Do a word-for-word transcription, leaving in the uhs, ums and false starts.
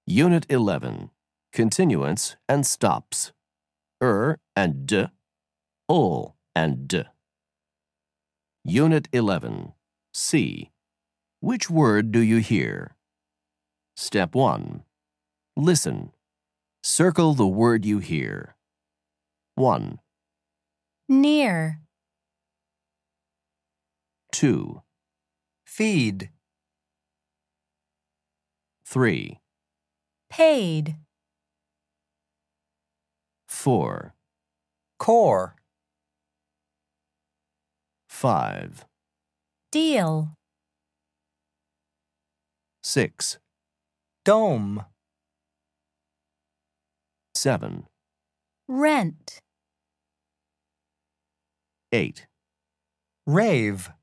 Unit eleven. Continuance and stops. Er and d. Ol and d. Unit eleven. C. Which word do you hear? Step one. Listen. Circle the word you hear. one. Near. two. Feed. three. Paid. four. Core. five. Deal. six. Dome. seven. Rent. eight. Rave.